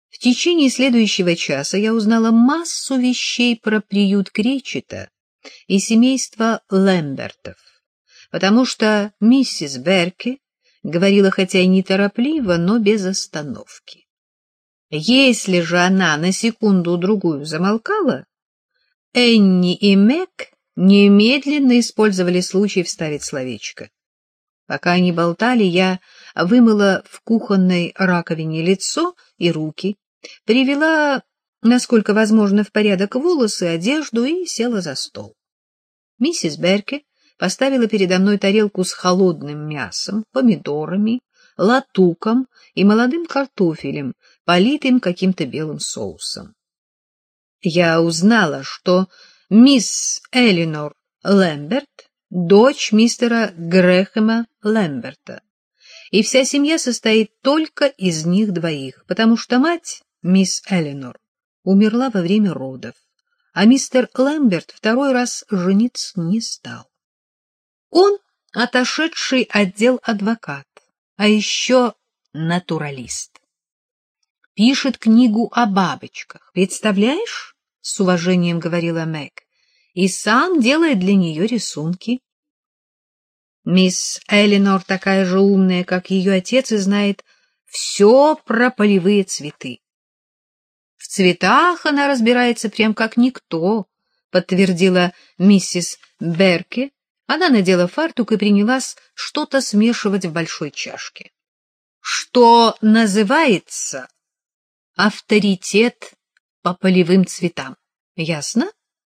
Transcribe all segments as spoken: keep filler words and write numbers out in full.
В течение следующего часа я узнала массу вещей про приют Кречета и семейство Лэмбертов, потому что миссис Берки говорила хотя и неторопливо, но без остановки. Если же она на секунду-другую замолкала, Энни и Мэг немедленно использовали случай вставить словечко. Пока они болтали, я вымыла в кухонной раковине лицо и руки, привела, насколько возможно, в порядок волосы, одежду и села за стол. Миссис Берки поставила передо мной тарелку с холодным мясом, помидорами, латуком и молодым картофелем, политым каким-то белым соусом. Я узнала, что мисс Элинор Лэмберт — дочь мистера Грэхэма Лэмберта, и вся семья состоит только из них двоих, потому что мать, мисс Элинор, умерла во время родов, а мистер Лэмберт второй раз жениться не стал. Он отошедший отдел адвокат, а еще натуралист. Пишет книгу о бабочках, представляешь? — с уважением говорила Мэг. И сам делает для нее рисунки. Мисс Элинор такая же умная, как ее отец, и знает все про полевые цветы. В цветах она разбирается прям как никто, подтвердила миссис Берки. Она надела фартук и принялась что-то смешивать в большой чашке. Что называется авторитет по полевым цветам. Ясно?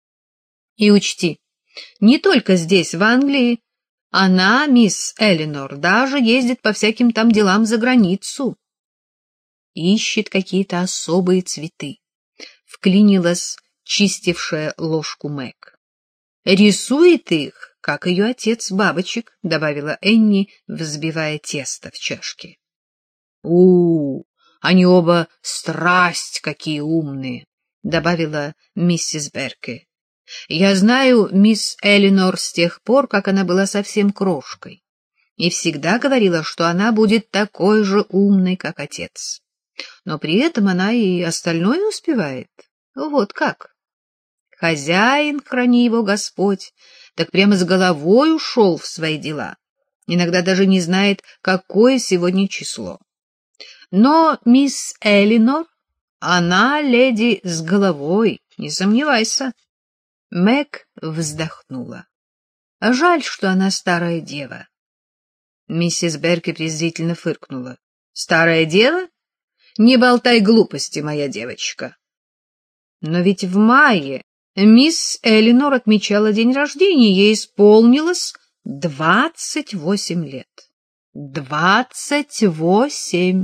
И учти, не только здесь, в Англии, она, мисс Элинор, даже ездит по всяким там делам за границу. Ищет какие-то особые цветы. Вклинилась чистившая ложку Мэг. Рисует их, как ее отец бабочек, добавила Энни, взбивая тесто в чашке. У, они оба страсть какие умные, добавила миссис Берки. Я знаю мисс Элинор с тех пор, как она была совсем крошкой, и всегда говорила, что она будет такой же умной, как отец. Но при этом она и остальное успевает. Вот как. Хозяин, храни его Господь, так прямо с головой ушел в свои дела. Иногда даже не знает, какое сегодня число. Но мисс Элинор, она леди с головой, не сомневайся. Мэг вздохнула. Жаль, что она старая дева. Миссис Берки презрительно фыркнула. Старая дева? Не болтай глупости, моя девочка. Но ведь в мае мисс Элинор отмечала день рождения, ей исполнилось двадцать восемь лет. Двадцать восемь.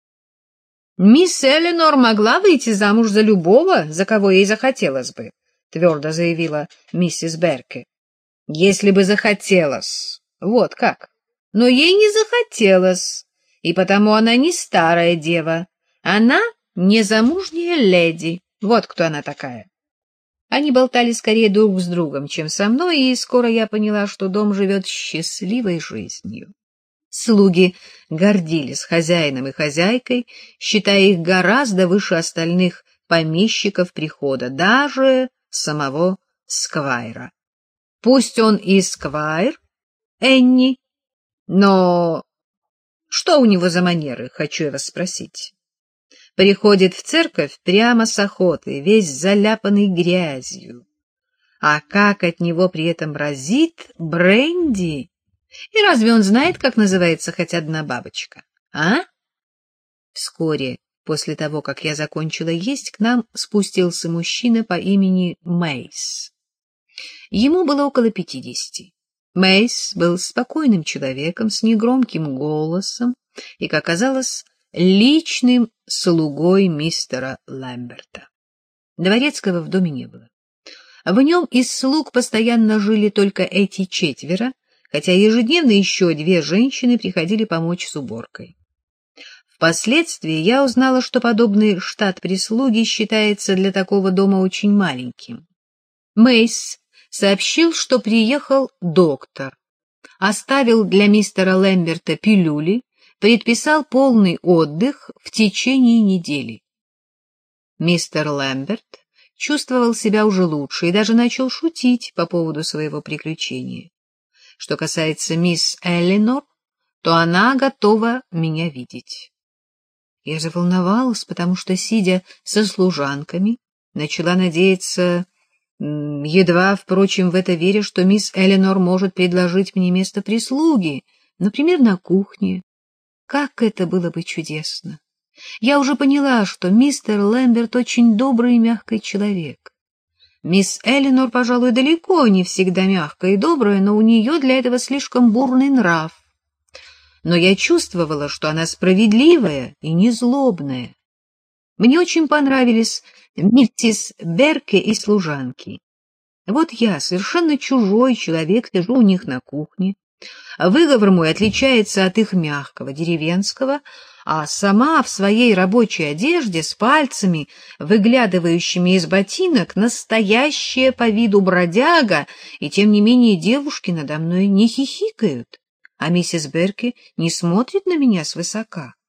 Мисс Элинор могла выйти замуж за любого, за кого ей захотелось бы, твердо заявила миссис Берки. Если бы захотелось. Вот как. Но ей не захотелось, и потому она не старая дева. Она незамужняя леди. Вот кто она такая. Они болтали скорее друг с другом, чем со мной, и скоро я поняла, что дом живет счастливой жизнью. Слуги гордились хозяином и хозяйкой, считая их гораздо выше остальных помещиков прихода, даже самого сквайра. Пусть он и сквайр, Энни, но что у него за манеры, хочу я вас спросить. Приходит в церковь прямо с охоты, весь заляпанный грязью. А как от него при этом разит бренди! И разве он знает, как называется хоть одна бабочка, а? Вскоре после того, как я закончила есть, к нам спустился мужчина по имени Мейс. Ему было около пятидесяти. Мейс был спокойным человеком с негромким голосом и, как оказалось, личным слугой мистера Лэмберта. Дворецкого в доме не было. В нем из слуг постоянно жили только эти четверо, хотя ежедневно еще две женщины приходили помочь с уборкой. Впоследствии я узнала, что подобный штат прислуги считается для такого дома очень маленьким. Мейс сообщил, что приехал доктор, оставил для мистера Лэмберта пилюли, предписал полный отдых в течение недели. Мистер Лэмберт чувствовал себя уже лучше и даже начал шутить по поводу своего приключения. Что касается мисс Эллинор, то она готова меня видеть. Я заволновалась, потому что, сидя со служанками, начала надеяться, едва, впрочем, в это веря, что мисс Эллинор может предложить мне место прислуги, например, на кухне. Как это было бы чудесно! Я уже поняла, что мистер Лэмберт очень добрый и мягкий человек. Мисс Эллинор, пожалуй, далеко не всегда мягкая и добрая, но у нее для этого слишком бурный нрав. Но я чувствовала, что она справедливая и незлобная. Мне очень понравились миссис Берке и служанки. Вот я, совершенно чужой человек, сижу у них на кухне. Выговор мой отличается от их мягкого, деревенского, а сама в своей рабочей одежде с пальцами, выглядывающими из ботинок, настоящая по виду бродяга, и тем не менее девушки надо мной не хихикают, а миссис Берке не смотрит на меня свысока.